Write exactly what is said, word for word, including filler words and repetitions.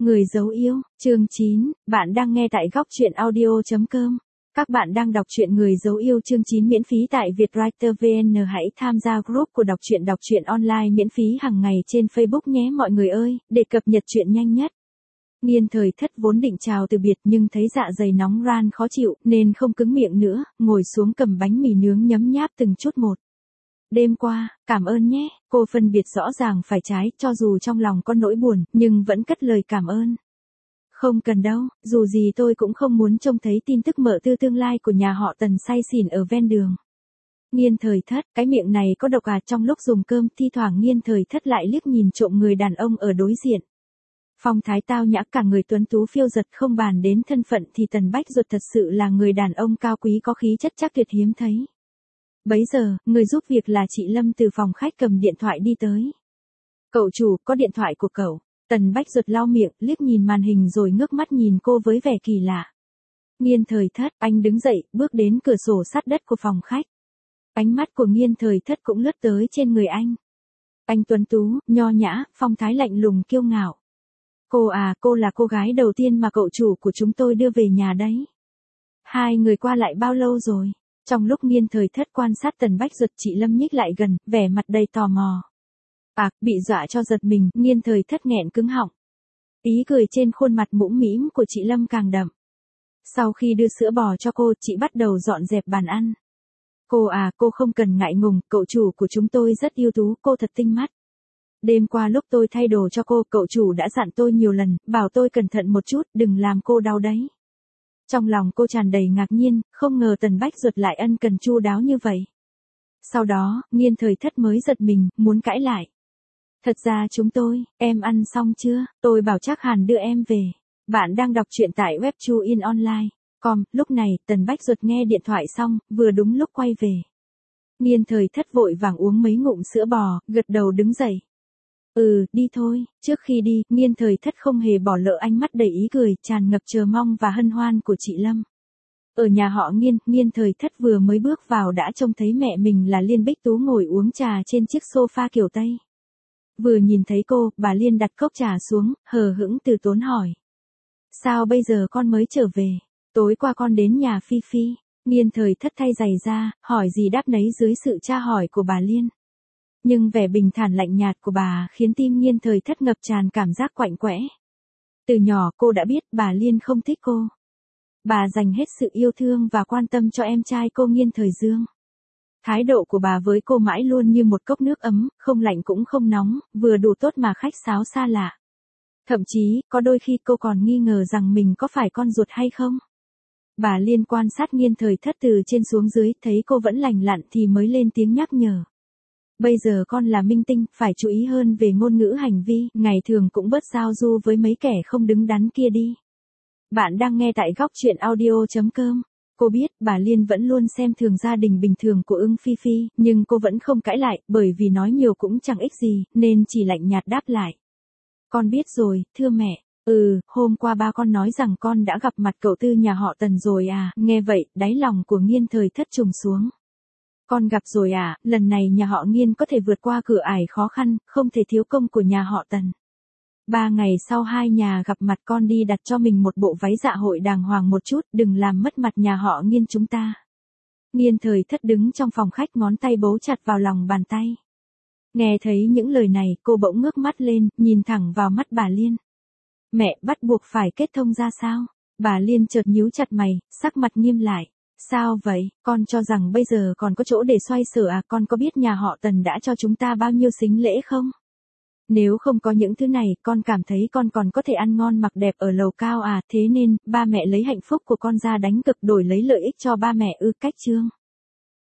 Người dấu yêu, chương chín, bạn đang nghe tại góc truyện audio chấm com. Các bạn đang đọc truyện Người dấu yêu chương chín miễn phí tại Vietwriter vê en. Hãy tham gia group của đọc truyện đọc truyện online miễn phí hàng ngày trên Facebook nhé mọi người ơi, để cập nhật truyện nhanh nhất. Nghiên Thời Thất vốn định chào từ biệt nhưng thấy dạ dày nóng ran khó chịu nên không cứng miệng nữa, ngồi xuống cầm bánh mì nướng nhấm nháp từng chút một. Đêm qua, cảm ơn nhé, cô phân biệt rõ ràng phải trái, cho dù trong lòng có nỗi buồn, nhưng vẫn cất lời cảm ơn. Không cần đâu, dù gì tôi cũng không muốn trông thấy tin tức mở tư tương lai của nhà họ Tần say xỉn ở ven đường. Nghiên Thời Thất, cái miệng này có độc à? Trong lúc dùng cơm, thi thoảng Nghiên Thời Thất lại liếc nhìn trộm người đàn ông ở đối diện. Phong thái tao nhã, cả người tuấn tú phiêu giật, không bàn đến thân phận thì Tần Bách Duật thật sự là người đàn ông cao quý có khí chất chắc tuyệt hiếm thấy. Bấy giờ, người giúp việc là chị Lâm từ phòng khách cầm điện thoại đi tới. Cậu chủ, có điện thoại của cậu. Tần Bách Duật lau miệng, liếc nhìn màn hình rồi ngước mắt nhìn cô với vẻ kỳ lạ. Nghiên Thời Thất, anh đứng dậy, bước đến cửa sổ sát đất của phòng khách. Ánh mắt của Nghiên Thời Thất cũng lướt tới trên người anh. Anh tuấn tú, nho nhã, phong thái lạnh lùng kiêu ngạo. Cô à, cô là cô gái đầu tiên mà cậu chủ của chúng tôi đưa về nhà đấy. Hai người qua lại bao lâu rồi? Trong lúc Nghiên Thời Thất quan sát Tần Bách Duật, chị Lâm nhích lại gần, vẻ mặt đầy tò mò. À, bị dọa cho giật mình, Nghiên Thời Thất nghẹn cứng họng. Ý cười trên khuôn mặt mũm mĩm của chị Lâm càng đậm. Sau khi đưa sữa bò cho cô, chị bắt đầu dọn dẹp bàn ăn. Cô à, cô không cần ngại ngùng, cậu chủ của chúng tôi rất ưu tú, cô thật tinh mắt. Đêm qua lúc tôi thay đồ cho cô, cậu chủ đã dặn tôi nhiều lần, bảo tôi cẩn thận một chút, đừng làm cô đau đấy. Trong lòng cô tràn đầy ngạc nhiên, không ngờ Tần Bách Duật lại ân cần chu đáo như vậy. Sau đó, Nghiên Thời Thất mới giật mình, muốn cãi lại. Thật ra chúng tôi, em ăn xong chưa? Tôi bảo Trác Hàn đưa em về. Bạn đang đọc truyện tại web chu in online chấm com. Lúc này, Tần Bách Duật nghe điện thoại xong, vừa đúng lúc quay về. Nghiên Thời Thất vội vàng uống mấy ngụm sữa bò, gật đầu đứng dậy. Ừ, đi thôi. Trước khi đi, Nghiên Thời Thất không hề bỏ lỡ ánh mắt đầy ý cười, tràn ngập chờ mong và hân hoan của chị Lâm. Ở nhà họ Nghiên, Nghiên Thời Thất vừa mới bước vào đã trông thấy mẹ mình là Liên Bích Tú ngồi uống trà trên chiếc sofa kiểu Tây. Vừa nhìn thấy cô, bà Liên đặt cốc trà xuống, hờ hững từ tốn hỏi. Sao bây giờ con mới trở về? Tối qua con đến nhà Phi Phi. Nghiên Thời Thất thay giày ra, hỏi gì đáp nấy dưới sự tra hỏi của bà Liên. Nhưng vẻ bình thản lạnh nhạt của bà khiến tim Nghiên Thời Thất ngập tràn cảm giác quạnh quẽ. Từ nhỏ cô đã biết bà Liên không thích cô. Bà dành hết sự yêu thương và quan tâm cho em trai cô Nghiên Thời Dương. Thái độ của bà với cô mãi luôn như một cốc nước ấm, không lạnh cũng không nóng, vừa đủ tốt mà khách sáo xa lạ. Thậm chí, có đôi khi cô còn nghi ngờ rằng mình có phải con ruột hay không. Bà Liên quan sát Nghiên Thời Thất từ trên xuống dưới, thấy cô vẫn lành lặn thì mới lên tiếng nhắc nhở. Bây giờ con là minh tinh, phải chú ý hơn về ngôn ngữ hành vi, ngày thường cũng bớt giao du với mấy kẻ không đứng đắn kia đi. Bạn đang nghe tại góc truyện audio chấm com. Cô biết bà Liên vẫn luôn xem thường gia đình bình thường của Ưng Phi Phi, nhưng cô vẫn không cãi lại, bởi vì nói nhiều cũng chẳng ích gì, nên chỉ lạnh nhạt đáp lại. Con biết rồi, thưa mẹ. Ừ, hôm qua ba con nói rằng con đã gặp mặt cậu Tư nhà họ Tần rồi à, nghe vậy, đáy lòng của Nghiên Thời Thất trùng xuống. Con gặp rồi à, lần này nhà họ Nghiên có thể vượt qua cửa ải khó khăn, không thể thiếu công của nhà họ Tần. Ba ngày sau hai nhà gặp mặt, con đi đặt cho mình một bộ váy dạ hội đàng hoàng một chút, đừng làm mất mặt nhà họ Nghiên chúng ta. Nghiên Thời Thất đứng trong phòng khách, ngón tay bấu chặt vào lòng bàn tay. Nghe thấy những lời này, cô bỗng ngước mắt lên, nhìn thẳng vào mắt bà Liên. Mẹ, bắt buộc phải kết thông ra sao? Bà Liên chợt nhíu chặt mày, sắc mặt nghiêm lại. Sao vậy, con cho rằng bây giờ còn có chỗ để xoay sở à? Con có biết nhà họ Tần đã cho chúng ta bao nhiêu sính lễ không? Nếu không có những thứ này, con cảm thấy con còn có thể ăn ngon mặc đẹp ở lầu cao à? Thế nên, ba mẹ lấy hạnh phúc của con ra đánh cược đổi lấy lợi ích cho ba mẹ ư? Cách chương.